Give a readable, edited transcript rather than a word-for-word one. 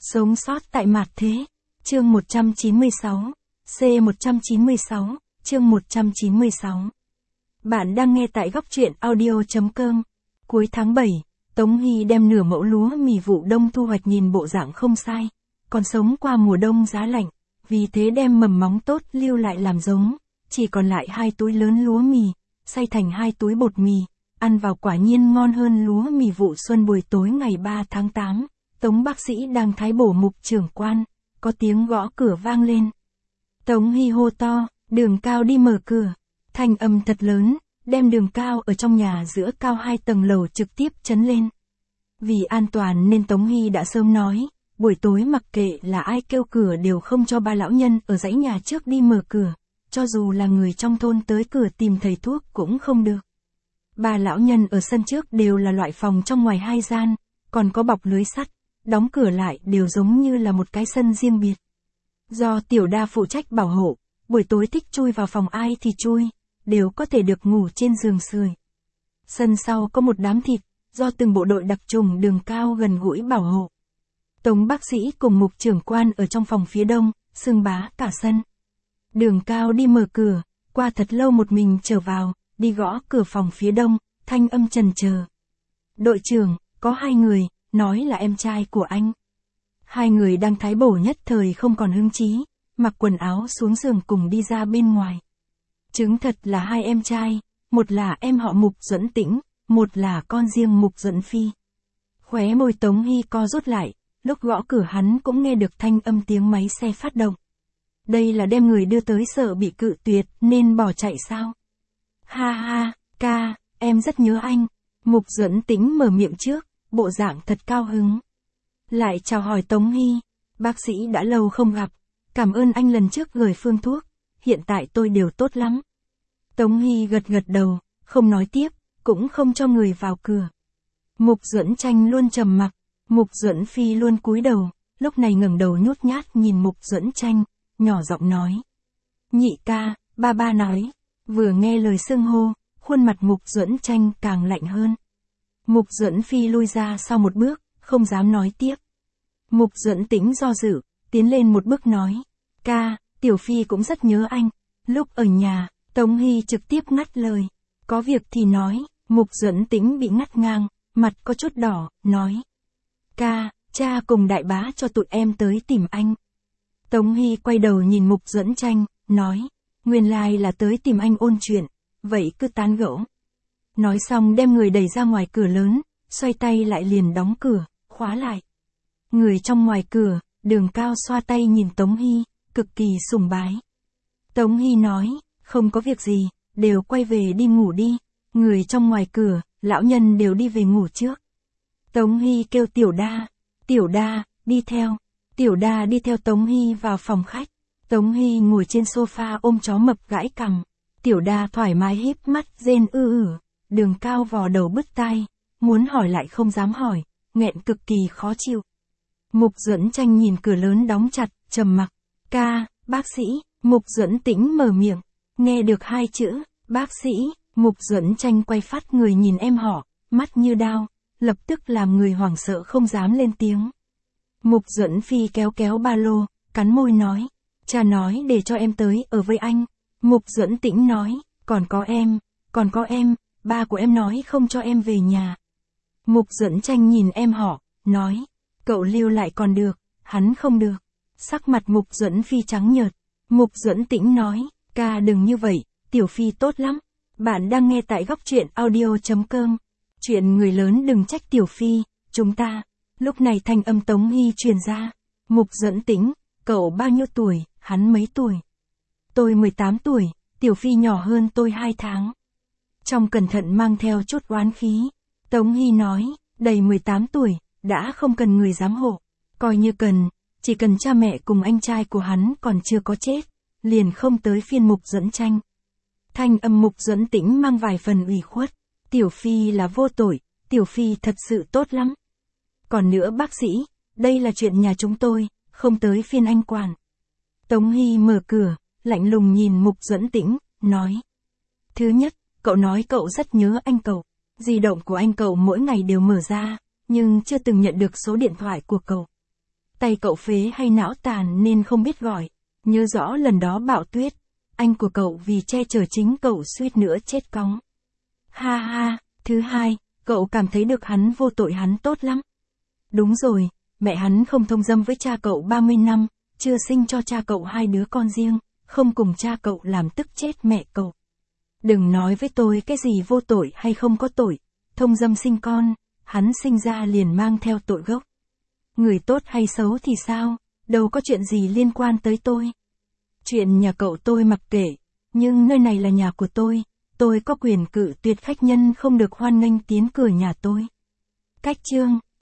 Sống sót tại mạt thế. Chương 196. C196, chương 196. Bạn đang nghe tại góc truyện audio.com. Cuối tháng 7, Tống Hy đem nửa mẫu lúa mì vụ đông thu hoạch, nhìn bộ dạng không sai, còn sống qua mùa đông giá lạnh, vì thế đem mầm móng tốt lưu lại làm giống, chỉ còn lại 2 túi lớn lúa mì, xay thành 2 túi bột mì, ăn vào quả nhiên ngon hơn lúa mì vụ xuân. Buổi tối ngày 3 tháng 8, Tống bác sĩ đang thái bổ Mục trưởng quan, có tiếng gõ cửa vang lên. Tống Hy hô to, Đường Cao đi mở cửa. Thanh âm thật lớn, đem Đường Cao ở trong nhà giữa cao 2 tầng lầu trực tiếp chấn lên. Vì an toàn nên Tống Hy đã sớm nói, buổi tối mặc kệ là ai kêu cửa đều không cho ba lão nhân ở dãy nhà trước đi mở cửa, cho dù là người trong thôn tới cửa tìm thầy thuốc cũng không được. Ba lão nhân ở sân trước đều là loại phòng trong ngoài 2 gian, còn có bọc lưới sắt, đóng cửa lại đều giống như là một cái sân riêng biệt. Do Tiểu Đa phụ trách bảo hộ, buổi tối thích chui vào phòng ai thì chui, đều có thể được ngủ trên giường sưởi. Sân sau có một đám thịt, do từng bộ đội đặc chủng Đường Cao gần gũi bảo hộ. Tống bác sĩ cùng Mục trưởng quan ở trong phòng phía đông, xưng bá cả sân. Đường Cao đi mở cửa, qua thật lâu một mình trở vào, đi gõ cửa phòng phía đông, thanh âm chần chờ. Đội trưởng, có 2 người, nói là em trai của anh. 2 người đang thái bổ nhất thời không còn hứng chí, mặc quần áo xuống giường cùng đi ra bên ngoài. Chứng thật là 2 em trai, một là em họ Mục Duẫn Tĩnh, một là con riêng Mục Duẫn Phi. Khóe môi Tống Hy co rút lại, lúc gõ cửa hắn cũng nghe được thanh âm tiếng máy xe phát động. Đây là đem người đưa tới, sợ bị cự tuyệt nên bỏ chạy sao? Ha ha, ca, em rất nhớ anh. Mục Duẫn Tĩnh mở miệng trước, bộ dạng thật cao hứng. Lại chào hỏi Tống Hy, bác sĩ đã lâu không gặp, cảm ơn anh lần trước gửi phương thuốc, hiện tại tôi đều tốt lắm. Tống Hy gật gật đầu, không nói tiếp, cũng không cho người vào cửa. Mục Duẫn Tranh luôn trầm mặc, Mục Duẫn Phi luôn cúi đầu, lúc này ngẩng đầu nhút nhát nhìn Mục Duẫn Tranh, nhỏ giọng nói. Nhị ca, ba nói. Vừa nghe lời xưng hô, khuôn mặt Mục Duẫn Tranh càng lạnh hơn. Mục Duẫn Phi lui ra sau một bước, không dám nói tiếp. Mục Duẫn Tĩnh do dự, tiến lên một bước nói. Ca, Tiểu Phi cũng rất nhớ anh. Lúc ở nhà, Tống Hy trực tiếp ngắt lời. Có việc thì nói. Mục Duẫn Tĩnh bị ngắt ngang, mặt có chút đỏ, nói. Ca, cha cùng đại bá cho tụi em tới tìm anh. Tống Hy quay đầu nhìn Mục Duẫn Tranh, nói. Nguyên lai là tới tìm anh ôn chuyện, vậy cứ tán gẫu. Nói xong đem người đẩy ra ngoài cửa lớn, xoay tay lại liền đóng cửa, khóa lại. Người trong ngoài cửa, Đường Cao xoa tay nhìn Tống Hy, cực kỳ sùng bái. Tống Hy nói, không có việc gì, đều quay về đi ngủ đi. Người trong ngoài cửa, lão nhân đều đi về ngủ trước. Tống Hy kêu Tiểu Đa, đi theo. Tiểu Đa đi theo Tống Hy vào phòng khách. Tống Hy ngồi trên sofa ôm chó mập gãi cằm. Tiểu Đa thoải mái híp mắt rên ư. Đường Cao vò đầu bứt tai, muốn hỏi lại không dám hỏi, nghẹn cực kỳ khó chịu. Mục Duẫn Tranh nhìn cửa lớn đóng chặt, trầm mặc. Ca, bác sĩ. Mục Duẫn Tĩnh mở miệng, nghe được 2 chữ, bác sĩ. Mục Duẫn Tranh quay phát người nhìn em họ, mắt như đao, lập tức làm người hoảng sợ không dám lên tiếng. Mục Duẫn Phi kéo ba lô, cắn môi nói. Cha nói để cho em tới ở với anh. Mục Duẫn Tĩnh nói, còn có em, ba của em nói không cho em về nhà. Mục Duẫn Tranh nhìn em họ, nói, cậu lưu lại còn được, hắn không được. Sắc mặt Mục Duẫn Phi trắng nhợt. Mục Duẫn Tĩnh nói, ca đừng như vậy, Tiểu Phi tốt lắm. Bạn đang nghe tại góc truyện audio.com. Chuyện người lớn đừng trách Tiểu Phi, chúng ta. Lúc này thanh âm Tống Hy truyền ra. Mục Duẫn Tĩnh, cậu bao nhiêu tuổi, hắn mấy tuổi? Tôi 18 tuổi, Tiểu Phi nhỏ hơn tôi 2 tháng. Trong cẩn thận mang theo chút oán khí. Tống Hy nói, đầy 18 tuổi, đã không cần người giám hộ. Coi như cần, chỉ cần cha mẹ cùng anh trai của hắn còn chưa có chết, liền không tới phiên Mục Duẫn Tranh. Thanh âm Mục Duẫn Tĩnh mang vài phần ủy khuất. Tiểu Phi là vô tội, Tiểu Phi thật sự tốt lắm. Còn nữa bác sĩ, đây là chuyện nhà chúng tôi, không tới phiên anh quản. Tống Hy mở cửa, lạnh lùng nhìn Mục Duẫn Tĩnh, nói. Thứ nhất, cậu nói cậu rất nhớ anh cậu. Di động của anh cậu mỗi ngày đều mở ra, nhưng chưa từng nhận được số điện thoại của cậu. tay cậu phế hay não tàn nên không biết gọi. Nhớ rõ lần đó Bạo Tuyết, anh của cậu vì che chở chính cậu suýt nữa chết cóng. Ha ha, thứ hai, cậu cảm thấy được hắn vô tội, hắn tốt lắm. Đúng rồi, mẹ hắn không thông dâm với cha cậu 30 năm, chưa sinh cho cha cậu 2 đứa con riêng, không cùng cha cậu làm tức chết mẹ cậu. Đừng nói với tôi cái gì vô tội hay không có tội, thông dâm sinh con, hắn sinh ra liền mang theo tội gốc. Người tốt hay xấu thì sao, đâu có chuyện gì liên quan tới tôi. Chuyện nhà cậu tôi mặc kệ, nhưng nơi này là nhà của tôi có quyền cự tuyệt khách nhân không được hoan nghênh tiến cửa nhà tôi. Cách chương